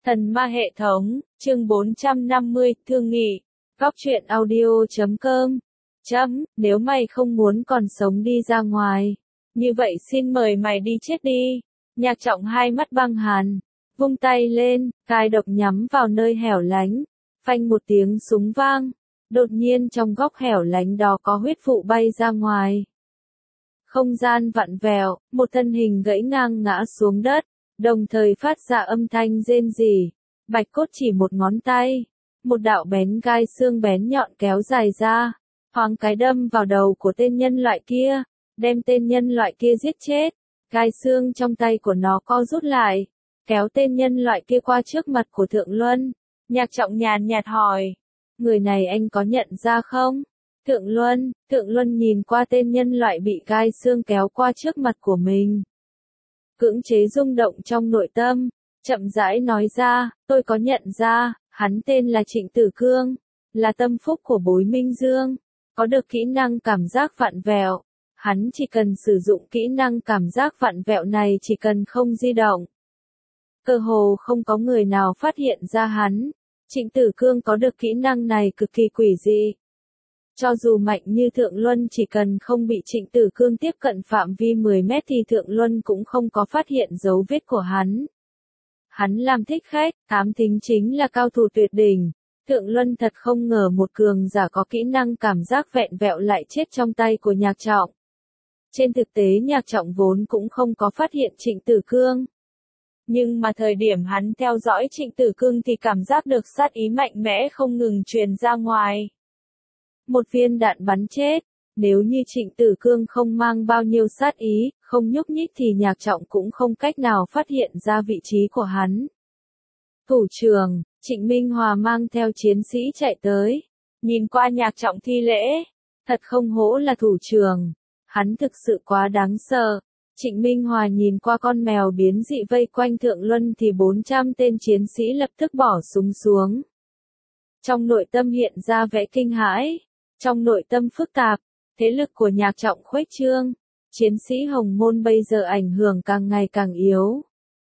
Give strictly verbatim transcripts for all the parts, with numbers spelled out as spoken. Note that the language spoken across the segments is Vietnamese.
Thần ma hệ thống, chương bốn trăm năm mươi, thương nghị. Góc truyện audio chấm com. Chấm, nếu mày không muốn còn sống đi ra ngoài. Như vậy xin mời mày đi chết đi. Nhạc Trọng hai mắt băng hàn. Vung tay lên, cai độc nhắm vào nơi hẻo lánh. Phanh một tiếng súng vang. Đột nhiên trong góc hẻo lánh đó có huyết vụ bay ra ngoài. Không gian vặn vẹo, một thân hình gãy ngang ngã xuống đất. Đồng thời phát ra âm thanh rên rỉ. Bạch Cốt chỉ một ngón tay. Một đạo bén gai xương bén nhọn kéo dài ra. Thoáng cái đâm vào đầu của tên nhân loại kia. Đem tên nhân loại kia giết chết. Gai xương trong tay của nó co rút lại. Kéo tên nhân loại kia qua trước mặt của Thượng Luân. Nhạc Trọng nhàn nhạt hỏi. Người này anh có nhận ra không? Thượng Luân, Thượng Luân nhìn qua tên nhân loại bị gai xương kéo qua trước mặt của mình. Cưỡng chế rung động trong nội tâm, chậm rãi nói ra, tôi có nhận ra, hắn tên là Trịnh Tử Cương, là tâm phúc của Bối Minh Dương, có được kỹ năng cảm giác vặn vẹo. Hắn chỉ cần sử dụng kỹ năng cảm giác vặn vẹo này chỉ cần không di động. Cơ hồ không có người nào phát hiện ra hắn. Trịnh Tử Cương có được kỹ năng này cực kỳ quỷ dị. Cho dù mạnh như Thượng Luân chỉ cần không bị Trịnh Tử Cương tiếp cận phạm vi mười mét thì Thượng Luân cũng không có phát hiện dấu vết của hắn. Hắn làm thích khách, thám thính chính là cao thủ tuyệt đỉnh. Thượng Luân thật không ngờ một cường giả có kỹ năng cảm giác vẹn vẹo lại chết trong tay của Nhạc Trọng. Trên thực tế Nhạc Trọng vốn cũng không có phát hiện Trịnh Tử Cương. Nhưng mà thời điểm hắn theo dõi Trịnh Tử Cương thì cảm giác được sát ý mạnh mẽ không ngừng truyền ra ngoài. Một viên đạn bắn chết, nếu như Trịnh Tử Cương không mang bao nhiêu sát ý, không nhúc nhích thì Nhạc Trọng cũng không cách nào phát hiện ra vị trí của hắn. Thủ trưởng, Trịnh Minh Hòa mang theo chiến sĩ chạy tới, nhìn qua Nhạc Trọng thi lễ, thật không hổ là thủ trưởng, hắn thực sự quá đáng sợ. Trịnh Minh Hòa nhìn qua con mèo biến dị vây quanh Thượng Luân thì bốn trăm tên chiến sĩ lập tức bỏ súng xuống. Trong nội tâm hiện ra vẻ kinh hãi. Trong nội tâm phức tạp, thế lực của Nhạc Trọng khuếch trương, chiến sĩ Hồng Môn bây giờ ảnh hưởng càng ngày càng yếu.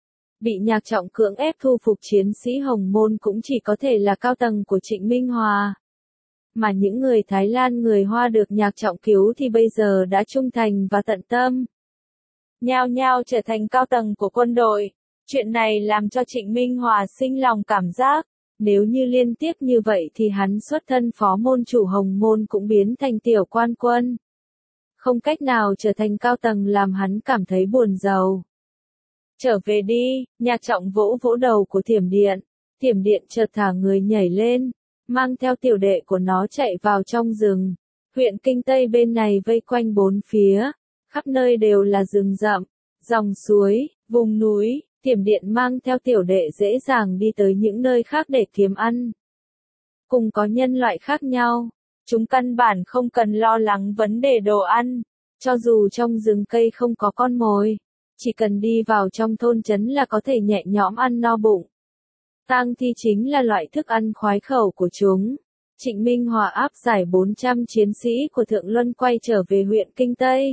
Bị Nhạc Trọng cưỡng ép thu phục chiến sĩ Hồng Môn cũng chỉ có thể là cao tầng của Trịnh Minh Hòa. Mà những người Thái Lan người Hoa được Nhạc Trọng cứu thì bây giờ đã trung thành và tận tâm. Nhao nhao trở thành cao tầng của quân đội. Chuyện này làm cho Trịnh Minh Hòa sinh lòng cảm giác. Nếu như liên tiếp như vậy thì hắn xuất thân phó môn chủ Hồng Môn cũng biến thành tiểu quan quân. Không cách nào trở thành cao tầng làm hắn cảm thấy buồn rầu. Trở về đi, Nhạc Trọng vỗ vỗ đầu của Thiểm Điện. Thiểm Điện chợt thả người nhảy lên, mang theo tiểu đệ của nó chạy vào trong rừng. Huyện Kinh Tây bên này vây quanh bốn phía, khắp nơi đều là rừng rậm, dòng suối, vùng núi. Thiểm Điện mang theo tiểu đệ dễ dàng đi tới những nơi khác để kiếm ăn. Cùng có nhân loại khác nhau, chúng căn bản không cần lo lắng vấn đề đồ ăn. Cho dù trong rừng cây không có con mồi, chỉ cần đi vào trong thôn trấn là có thể nhẹ nhõm ăn no bụng. Tang thi chính là loại thức ăn khoái khẩu của chúng. Trịnh Minh Hòa áp giải bốn trăm chiến sĩ của Thượng Luân quay trở về huyện Kinh Tây.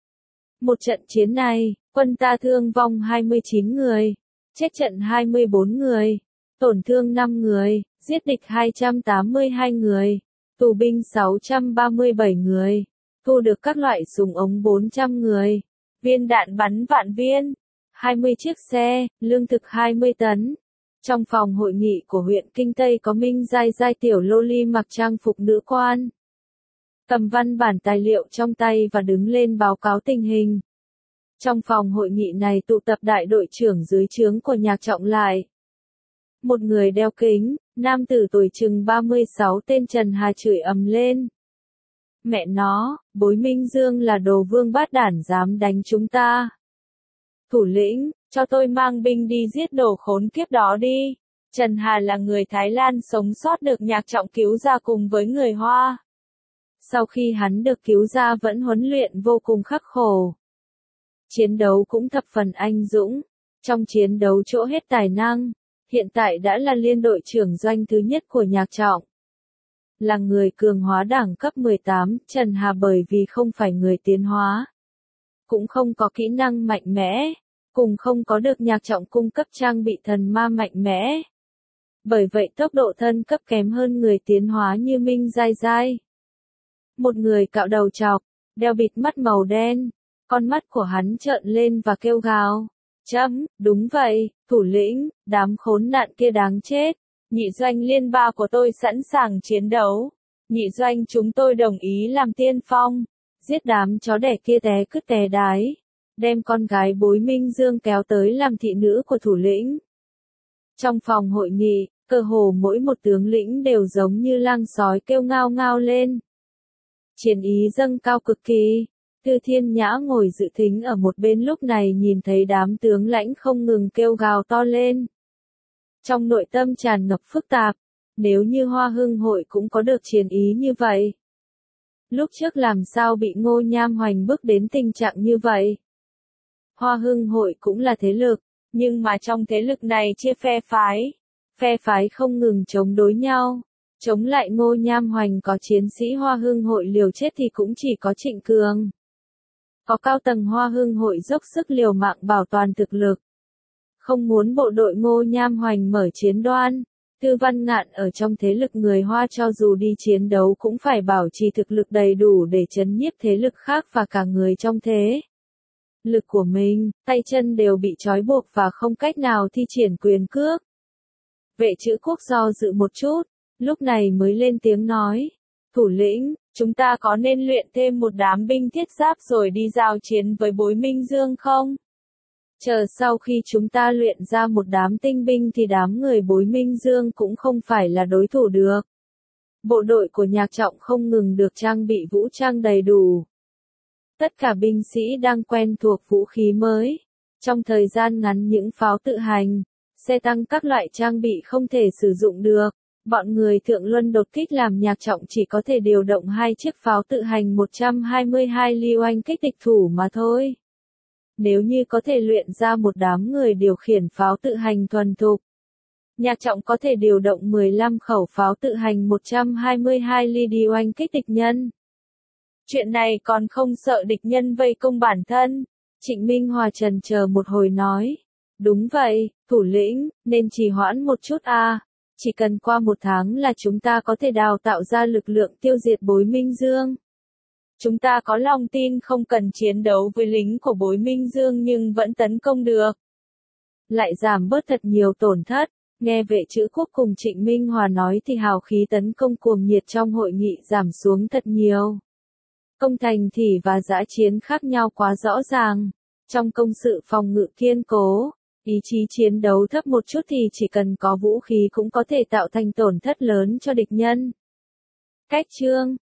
Một trận chiến này, quân ta thương vong hai mươi chín người, chết trận hai mươi bốn người, tổn thương năm người, giết địch hai trăm tám mươi hai người, tù binh sáu trăm ba mươi bảy người, thu được các loại súng ống bốn trăm người, viên đạn bắn vạn viên, hai mươi chiếc xe, lương thực hai mươi tấn. Trong phòng hội nghị của huyện Kinh Tây có Minh Giai Giai tiểu loli mặc trang phục nữ quan. Cầm văn bản tài liệu trong tay và đứng lên báo cáo tình hình. Trong phòng hội nghị này tụ tập đại đội trưởng dưới trướng của Nhạc Trọng lại. Một người đeo kính, nam tử tuổi chừng ba mươi sáu tên Trần Hà chửi ầm lên. Mẹ nó, Bối Minh Dương là đồ vương bát đản dám đánh chúng ta. Thủ lĩnh, cho tôi mang binh đi giết đồ khốn kiếp đó đi. Trần Hà là người Thái Lan sống sót được Nhạc Trọng cứu ra cùng với người Hoa. Sau khi hắn được cứu ra vẫn huấn luyện vô cùng khắc khổ. Chiến đấu cũng thập phần anh dũng, trong chiến đấu chỗ hết tài năng, hiện tại đã là liên đội trưởng doanh thứ nhất của Nhạc Trọng. Là người cường hóa đẳng cấp mười tám, Trần Hà bởi vì không phải người tiến hóa, cũng không có kỹ năng mạnh mẽ, cùng không có được Nhạc Trọng cung cấp trang bị thần ma mạnh mẽ. Bởi vậy tốc độ thân cấp kém hơn người tiến hóa như Minh Giai Giai. Một người cạo đầu trọc, đeo bịt mắt màu đen, con mắt của hắn trợn lên và kêu gào. Chấm, đúng vậy, thủ lĩnh, đám khốn nạn kia đáng chết. Nhị doanh liên ba của tôi sẵn sàng chiến đấu. Nhị doanh chúng tôi đồng ý làm tiên phong. Giết đám chó đẻ kia té cứt té đái. Đem con gái Bối Minh Dương kéo tới làm thị nữ của thủ lĩnh. Trong phòng hội nghị, cơ hồ mỗi một tướng lĩnh đều giống như lang sói kêu ngao ngao lên. Chiến ý dâng cao cực kỳ. Tư Thiên Nhã ngồi dự thính ở một bên lúc này nhìn thấy đám tướng lãnh không ngừng kêu gào to lên. Trong nội tâm tràn ngập phức tạp, nếu như Hoa Hưng hội cũng có được chiến ý như vậy. Lúc trước làm sao bị Ngô Nham Hoành bức đến tình trạng như vậy? Hoa Hưng hội cũng là thế lực, nhưng mà trong thế lực này chia phe phái. Phe phái không ngừng chống đối nhau. Chống lại Ngô Nham Hoành có chiến sĩ Hoa Hưng hội liều chết thì cũng chỉ có Trịnh Cường. Có cao tầng Hoa Hưng hội dốc sức liều mạng bảo toàn thực lực. Không muốn bộ đội Ngô Nham Hoành mở chiến đoan. Tư Văn Ngạn ở trong thế lực người Hoa cho dù đi chiến đấu cũng phải bảo trì thực lực đầy đủ để trấn nhiếp thế lực khác và cả người trong thế lực của mình, tay chân đều bị trói buộc và không cách nào thi triển quyền cước. Vệ Trữ Quốc do dự một chút, lúc này mới lên tiếng nói. Thủ lĩnh, chúng ta có nên luyện thêm một đám binh thiết giáp rồi đi giao chiến với Bối Minh Dương không? Chờ sau khi chúng ta luyện ra một đám tinh binh thì đám người Bối Minh Dương cũng không phải là đối thủ được. Bộ đội của Nhạc Trọng không ngừng được trang bị vũ trang đầy đủ. Tất cả binh sĩ đang quen thuộc vũ khí mới. Trong thời gian ngắn những pháo tự hành, xe tăng các loại trang bị không thể sử dụng được. Bọn người Thượng Luân đột kích làm Nhạc Trọng chỉ có thể điều động hai chiếc pháo tự hành một trăm hai mươi hai ly oanh kích địch thủ mà thôi. Nếu như có thể luyện ra một đám người điều khiển pháo tự hành thuần thục, Nhạc Trọng có thể điều động mười lăm khẩu pháo tự hành một trăm hai mươi hai ly đi oanh kích địch nhân. Chuyện này còn không sợ địch nhân vây công bản thân. Trịnh Minh Hòa trần chờ một hồi nói. Đúng vậy, thủ lĩnh, nên trì hoãn một chút à. Chỉ cần qua một tháng là chúng ta có thể đào tạo ra lực lượng tiêu diệt Bối Minh Dương. Chúng ta có lòng tin không cần chiến đấu với lính của Bối Minh Dương nhưng vẫn tấn công được. Lại giảm bớt thật nhiều tổn thất. Nghe Vệ Trữ Quốc cùng Trịnh Minh Hòa nói thì hào khí tấn công cuồng nhiệt trong hội nghị giảm xuống thật nhiều. Công thành thủy và dã chiến khác nhau quá rõ ràng. Trong công sự phòng ngự kiên cố, ý chí chiến đấu thấp một chút thì chỉ cần có vũ khí cũng có thể tạo thành tổn thất lớn cho địch nhân. Cách chương